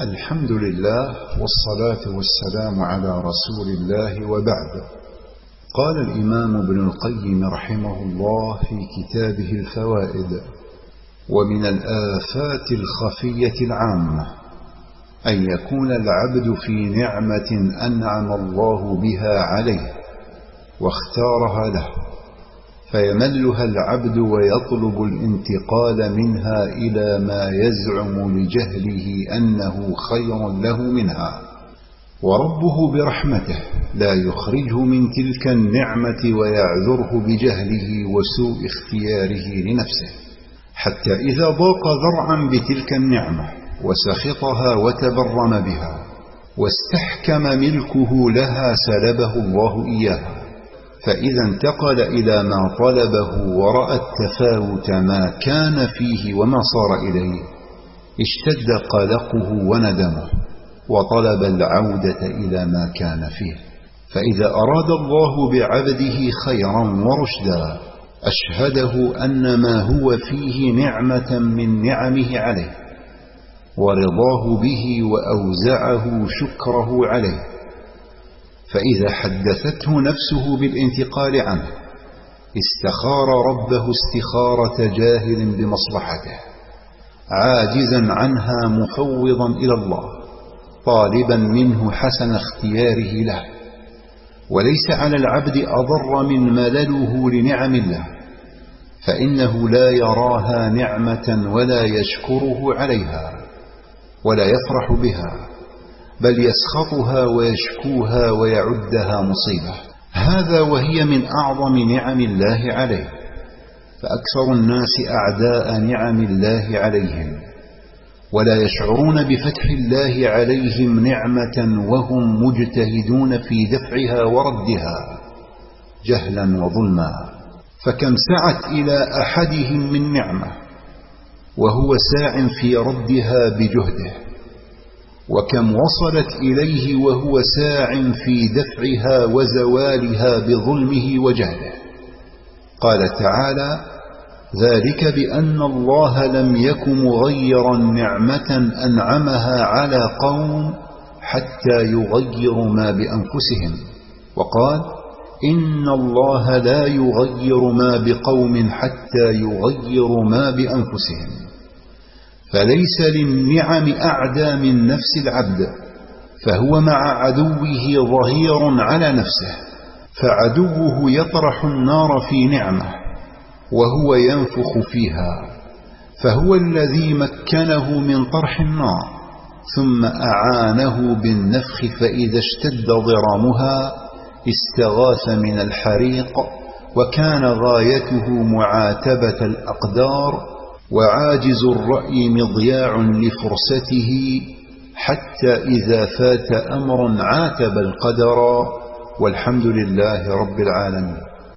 الحمد لله والصلاة والسلام على رسول الله، وبعد. قال الإمام ابن القيم رحمه الله في كتابه الفوائد: ومن الآفات الخفية العامة أن يكون العبد في نعمة أنعم الله بها عليه واختارها له، فيملها العبد ويطلب الانتقال منها إلى ما يزعم لجهله أنه خير له منها، وربه برحمته لا يخرجه من تلك النعمة ويعذره بجهله وسوء اختياره لنفسه، حتى إذا ضاق ذرعا بتلك النعمة وسخطها وتبرم بها واستحكم ملكه لها سلبه الله إياها. فإذا انتقل إلى ما طلبه ورأى التفاوت ما كان فيه وما صار إليه، اشتد قلقه وندمه وطلب العودة إلى ما كان فيه. فإذا أراد الله بعبده خيرا ورشدا أشهده أن ما هو فيه نعمة من نعمه عليه، ورضاه به وأوزعه شكره عليه. فإذا حدثته نفسه بالانتقال عنه استخار ربه استخارة جاهل بمصلحته، عاجزا عنها مفوضا إلى الله، طالبا منه حسن اختياره له. وليس على العبد أضر من ملله لنعم الله، فإنه لا يراها نعمة ولا يشكره عليها ولا يفرح بها، بل يسخطها ويشكوها ويعدها مصيبة. هذا وهي من أعظم نعم الله عليه. فأكثر الناس أعداء نعم الله عليهم، ولا يشعرون بفتح الله عليهم نعمة وهم مجتهدون في دفعها وردها جهلا وظلما. فكم سعت إلى أحدهم من نعمة وهو ساع في ردها بجهده، وكم وصلت إليه وهو ساع في دفعها وزوالها بظلمه وجهله. قال تعالى: ذلك بأن الله لم يك مغيرا نعمة أنعمها على قوم حتى يغيروا ما بأنفسهم. وقال: إن الله لا يغير ما بقوم حتى يغيروا ما بأنفسهم. فليس للنعم أعدى من نفس العبد، فهو مع عدوه ظهير على نفسه، فعدوه يطرح النار في نعمه وهو ينفخ فيها، فهو الذي مكنه من طرح النار ثم أعانه بالنفخ، فإذا اشتد ضرامها استغاث من الحريق، وكان غايته معاتبة الأقدار، وعاجز الرأي مضياع لفرصته، حتى إذا فات أمر عاتب القدر. والحمد لله رب العالمين.